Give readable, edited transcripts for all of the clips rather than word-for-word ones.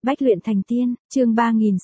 Bách luyện thành tiên, chương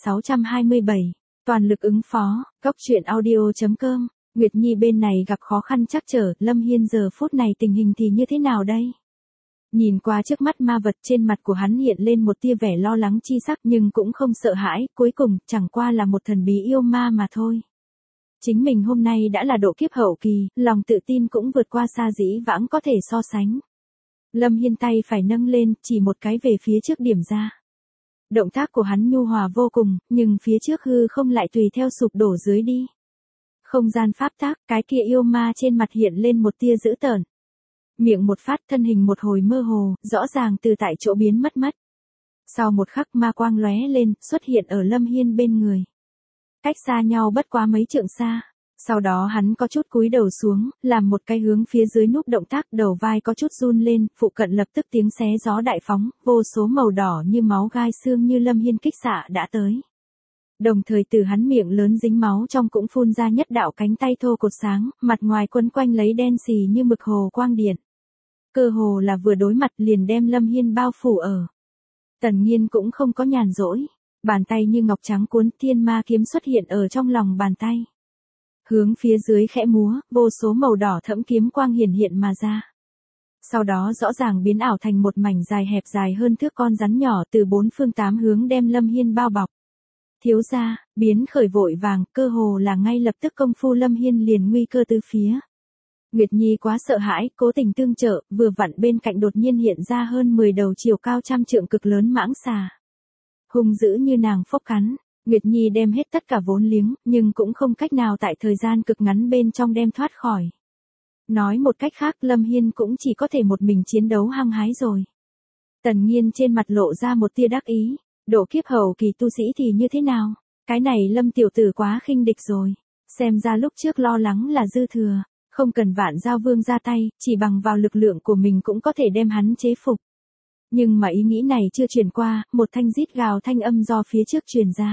3627. Toàn lực ứng phó, góc truyện audio.com. Nguyệt Nhi bên này gặp khó khăn trắc trở, Lâm Hiên giờ phút này tình hình thì như thế nào đây? Nhìn qua trước mắt ma vật, trên mặt của hắn hiện lên một tia vẻ lo lắng chi sắc, nhưng cũng không sợ hãi, cuối cùng chẳng qua là một thần bí yêu ma mà thôi. Chính mình hôm nay đã là độ kiếp hậu kỳ, lòng tự tin cũng vượt qua xa dĩ vãng có thể so sánh. Lâm Hiên tay phải nâng lên, chỉ một cái về phía trước điểm ra. Động tác của hắn nhu hòa vô cùng, nhưng phía trước hư không lại tùy theo sụp đổ dưới đi. Không gian pháp tác, cái kia yêu ma trên mặt hiện lên một tia dữ tợn. Miệng một phát, thân hình một hồi mơ hồ, rõ ràng từ tại chỗ biến mất. Sau một khắc ma quang lóe lên, xuất hiện ở Lâm Hiên bên người. Cách xa nhau bất quá mấy trượng xa. Sau đó hắn có chút cúi đầu xuống, làm một cái hướng phía dưới núp động tác, đầu vai có chút run lên, phụ cận lập tức tiếng xé gió đại phóng, vô số màu đỏ như máu gai xương như Lâm Hiên kích xạ đã tới. Đồng thời từ hắn miệng lớn dính máu trong cũng phun ra nhất đạo cánh tay thô cột sáng, mặt ngoài quấn quanh lấy đen xì như mực hồ quang điện. Cơ hồ là vừa đối mặt liền đem Lâm Hiên bao phủ ở. Tần Nhiên cũng không có nhàn rỗi, bàn tay như ngọc trắng cuốn, thiên ma kiếm xuất hiện ở trong lòng bàn tay. Hướng phía dưới khẽ múa, vô số màu đỏ thẫm kiếm quang hiển hiện mà ra. Sau đó rõ ràng biến ảo thành một mảnh dài hẹp dài hơn thước con rắn nhỏ từ bốn phương tám hướng đem Lâm Hiên bao bọc. Thiếu gia, biến khởi vội vàng, cơ hồ là ngay lập tức công phu Lâm Hiên liền nguy cơ từ phía. Nguyệt Nhi quá sợ hãi, cố tình tương trợ, vừa vặn bên cạnh đột nhiên hiện ra hơn 10 đầu chiều cao trăm trượng cực lớn mãng xà. Hung dữ như nàng phốc cắn. Nguyệt Nhi đem hết tất cả vốn liếng, nhưng cũng không cách nào tại thời gian cực ngắn bên trong đem thoát khỏi. Nói một cách khác, Lâm Hiên cũng chỉ có thể một mình chiến đấu hăng hái rồi. Tần Nhiên trên mặt lộ ra một tia đắc ý, độ kiếp hậu kỳ tu sĩ thì như thế nào? Cái này Lâm tiểu tử quá khinh địch rồi. Xem ra lúc trước lo lắng là dư thừa, không cần Vạn Giao Vương ra tay, chỉ bằng vào lực lượng của mình cũng có thể đem hắn chế phục. Nhưng mà ý nghĩ này chưa truyền qua, một thanh rít gào thanh âm do phía trước truyền ra.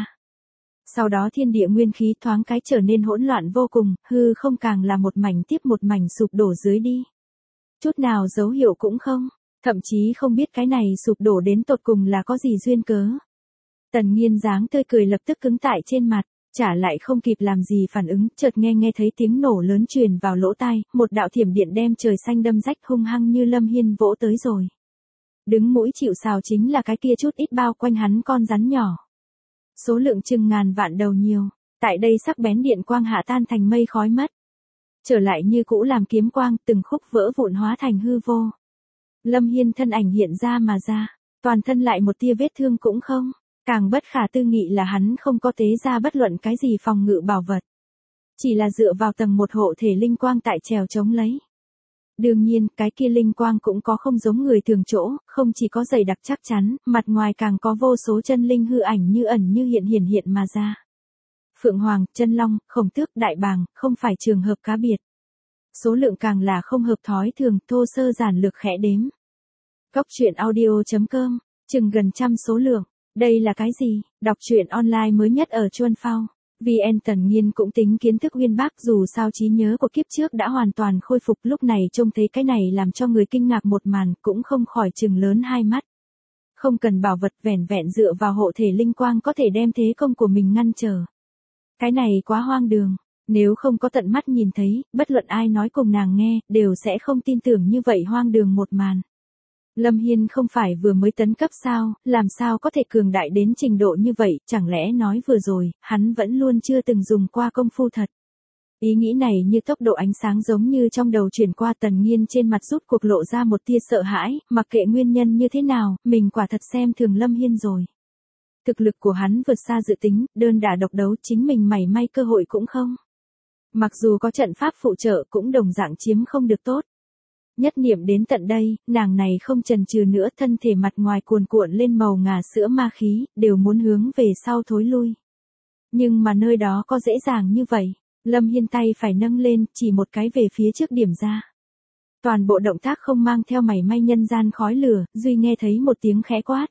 Sau đó thiên địa nguyên khí thoáng cái trở nên hỗn loạn vô cùng, hư không càng là một mảnh tiếp một mảnh sụp đổ dưới đi. Chút nào dấu hiệu cũng không, thậm chí không biết cái này sụp đổ đến tột cùng là có gì duyên cớ. Tần Nhiên dáng tươi cười lập tức cứng tại trên mặt, trả lại không kịp làm gì phản ứng, chợt nghe thấy tiếng nổ lớn truyền vào lỗ tai, một đạo thiểm điện đem trời xanh đâm rách hung hăng như Lâm Hiên vỗ tới rồi. Đứng mũi chịu sào chính là cái kia chút ít bao quanh hắn con rắn nhỏ. Số lượng chừng ngàn vạn đầu nhiều, tại đây sắc bén điện quang hạ tan thành mây khói mất. Trở lại như cũ làm kiếm quang, từng khúc vỡ vụn hóa thành hư vô. Lâm Hiên thân ảnh hiện ra mà ra, toàn thân lại một tia vết thương cũng không, càng bất khả tư nghị là hắn không có tế ra bất luận cái gì phòng ngự bảo vật. Chỉ là dựa vào tầng một hộ thể linh quang tại trèo chống lấy. Đương nhiên, cái kia linh quang cũng có không giống người thường chỗ, không chỉ có dày đặc chắc chắn, mặt ngoài càng có vô số chân linh hư ảnh như ẩn như hiện mà ra. Phượng Hoàng, Chân Long, Khổng Tước, Đại Bàng, không phải trường hợp cá biệt. Số lượng càng là không hợp thói thường, thô sơ giản lược khẽ đếm. Góc truyện audio.com, chừng gần trăm số lượng. Đây là cái gì? Đọc truyện online mới nhất ở Chuân Phao. VN Tần Nhiên cũng tính kiến thức uyên bác, dù sao trí nhớ của kiếp trước đã hoàn toàn khôi phục, lúc này trông thấy cái này làm cho người kinh ngạc một màn, cũng không khỏi trừng lớn hai mắt. Không cần bảo vật, vẻn vẹn dựa vào hộ thể linh quang có thể đem thế công của mình ngăn trở. Cái này quá hoang đường, nếu không có tận mắt nhìn thấy, bất luận ai nói cùng nàng nghe, đều sẽ không tin tưởng như vậy hoang đường một màn. Lâm Hiên không phải vừa mới tấn cấp sao, làm sao có thể cường đại đến trình độ như vậy, chẳng lẽ nói vừa rồi, hắn vẫn luôn chưa từng dùng qua công phu thật. Ý nghĩ này như tốc độ ánh sáng giống như trong đầu chuyển qua, Tần Nhiên trên mặt rút cuộc lộ ra một tia sợ hãi, mặc kệ nguyên nhân như thế nào, mình quả thật xem thường Lâm Hiên rồi. Thực lực của hắn vượt xa dự tính, đơn đả độc đấu chính mình mảy may cơ hội cũng không. Mặc dù có trận pháp phụ trợ cũng đồng dạng chiếm không được tốt. Nhất niệm đến tận đây, nàng này không chần chừ nữa, thân thể mặt ngoài cuồn cuộn lên màu ngà sữa ma khí, đều muốn hướng về sau thối lui. Nhưng mà nơi đó có dễ dàng như vậy, Lâm Hiên tay phải nâng lên, chỉ một cái về phía trước điểm ra. Toàn bộ động tác không mang theo mảy may nhân gian khói lửa, duy nghe thấy một tiếng khẽ quát.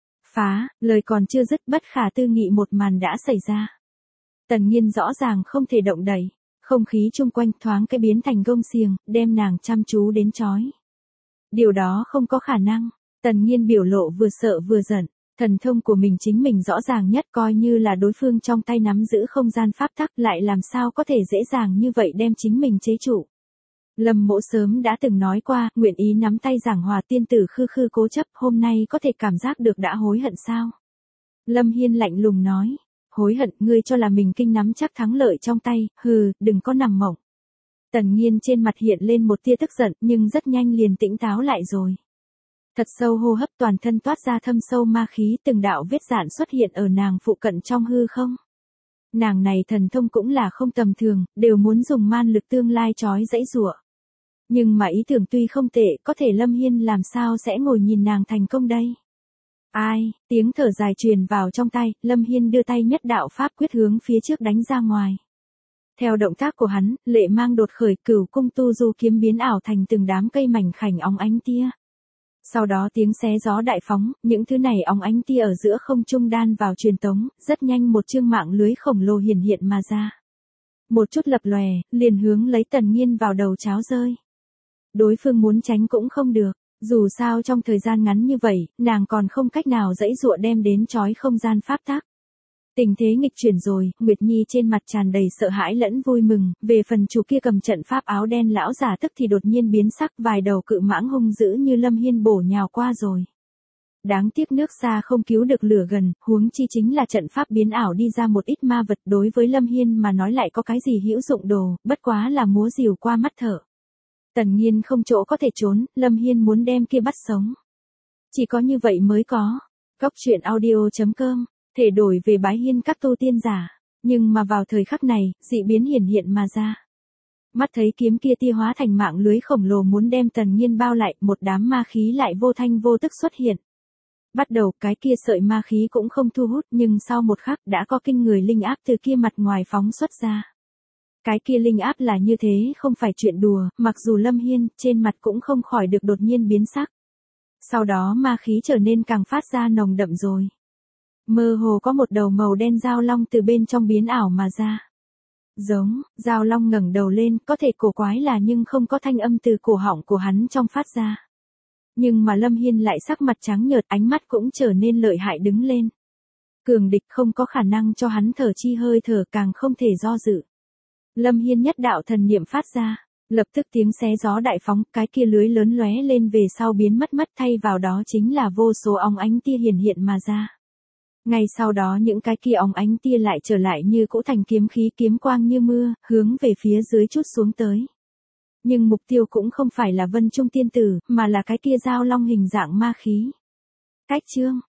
Phá, lời còn chưa dứt, bất khả tư nghị một màn đã xảy ra. Tần Nhiên rõ ràng không thể động đậy. Không khí chung quanh thoáng cái biến thành gông xiềng, đem nàng chăm chú đến chói. Điều đó không có khả năng. Tần Nhiên biểu lộ vừa sợ vừa giận. Thần thông của mình chính mình rõ ràng nhất, coi như là đối phương trong tay nắm giữ không gian pháp tắc lại làm sao có thể dễ dàng như vậy đem chính mình chế trụ. Lâm Mỗ sớm đã từng nói qua, nguyện ý nắm tay giảng hòa tiên tử khư khư cố chấp, hôm nay có thể cảm giác được đã hối hận sao? Lâm Hiên lạnh lùng nói, hối hận, ngươi cho là mình kinh nắm chắc thắng lợi trong tay, hừ, đừng có nằm mộng. Tần Nghiên trên mặt hiện lên một tia tức giận, nhưng rất nhanh liền tỉnh táo lại rồi. Thật sâu hô hấp, toàn thân toát ra thâm sâu ma khí, từng đạo vết dạn xuất hiện ở nàng phụ cận trong hư không. Nàng này thần thông cũng là không tầm thường, đều muốn dùng man lực tương lai trói dãy giụa. Nhưng mà ý tưởng tuy không tệ, có thể Lâm Hiên làm sao sẽ ngồi nhìn nàng thành công đây? Ai, tiếng thở dài truyền vào trong tay, Lâm Hiên đưa tay nhất đạo pháp quyết hướng phía trước đánh ra ngoài. Theo động tác của hắn, lệ mang đột khởi, Cửu Cung Tu Du kiếm biến ảo thành từng đám cây mảnh khảnh óng ánh tia. Sau đó tiếng xé gió đại phóng, những thứ này óng ánh tia ở giữa không trung đan vào truyền tống, rất nhanh một chương mạng lưới khổng lồ hiển hiện mà ra. Một chút lập lòe, liền hướng lấy Tần Nghiên vào đầu cháo rơi. Đối phương muốn tránh cũng không được, dù sao trong thời gian ngắn như vậy, nàng còn không cách nào dãy dụa đem đến trói không gian pháp tắc. Tình thế nghịch chuyển rồi, Nguyệt Nhi trên mặt tràn đầy sợ hãi lẫn vui mừng, về phần chủ kia cầm trận pháp áo đen lão giả tức thì đột nhiên biến sắc, vài đầu cự mãng hung dữ như Lâm Hiên bổ nhào qua rồi. Đáng tiếc nước xa không cứu được lửa gần, huống chi chính là trận pháp biến ảo đi ra một ít ma vật, đối với Lâm Hiên mà nói lại có cái gì hữu dụng đồ, bất quá là múa rìu qua mắt thở. Tần Nghiên không chỗ có thể trốn, Lâm Hiên muốn đem kia bắt sống. Chỉ có như vậy mới có. Góc truyện audio.com, thể đổi về bái hiên các tu tiên giả. Nhưng mà vào thời khắc này, dị biến hiển hiện mà ra. Mắt thấy kiếm kia tia hóa thành mạng lưới khổng lồ muốn đem Tần Nghiên bao lại, một đám ma khí lại vô thanh vô tức xuất hiện. Bắt đầu cái kia sợi ma khí cũng không thu hút, nhưng sau một khắc đã có kinh người linh áp từ kia mặt ngoài phóng xuất ra. Cái kia linh áp là như thế không phải chuyện đùa, mặc dù Lâm Hiên trên mặt cũng không khỏi được đột nhiên biến sắc. Sau đó ma khí trở nên càng phát ra nồng đậm rồi. Mơ hồ có một đầu màu đen dao long từ bên trong biến ảo mà ra. Giống, dao long ngẩng đầu lên, có thể cổ quái là nhưng không có thanh âm từ cổ họng của hắn trong phát ra. Nhưng mà Lâm Hiên lại sắc mặt trắng nhợt, ánh mắt cũng trở nên lợi hại đứng lên. Cường địch không có khả năng cho hắn thở chi hơi thở, càng không thể do dự. Lâm Hiên nhất đạo thần niệm phát ra, lập tức tiếng xé gió đại phóng, cái kia lưới lớn lóe lên về sau biến mất thay vào đó chính là vô số óng ánh tia hiển hiện mà ra. Ngay sau đó những cái kia óng ánh tia lại trở lại như cỗ thành kiếm khí, kiếm quang như mưa, hướng về phía dưới chút xuống tới. Nhưng mục tiêu cũng không phải là Vân Trung tiên tử, mà là cái kia dao long hình dạng ma khí. Cách chương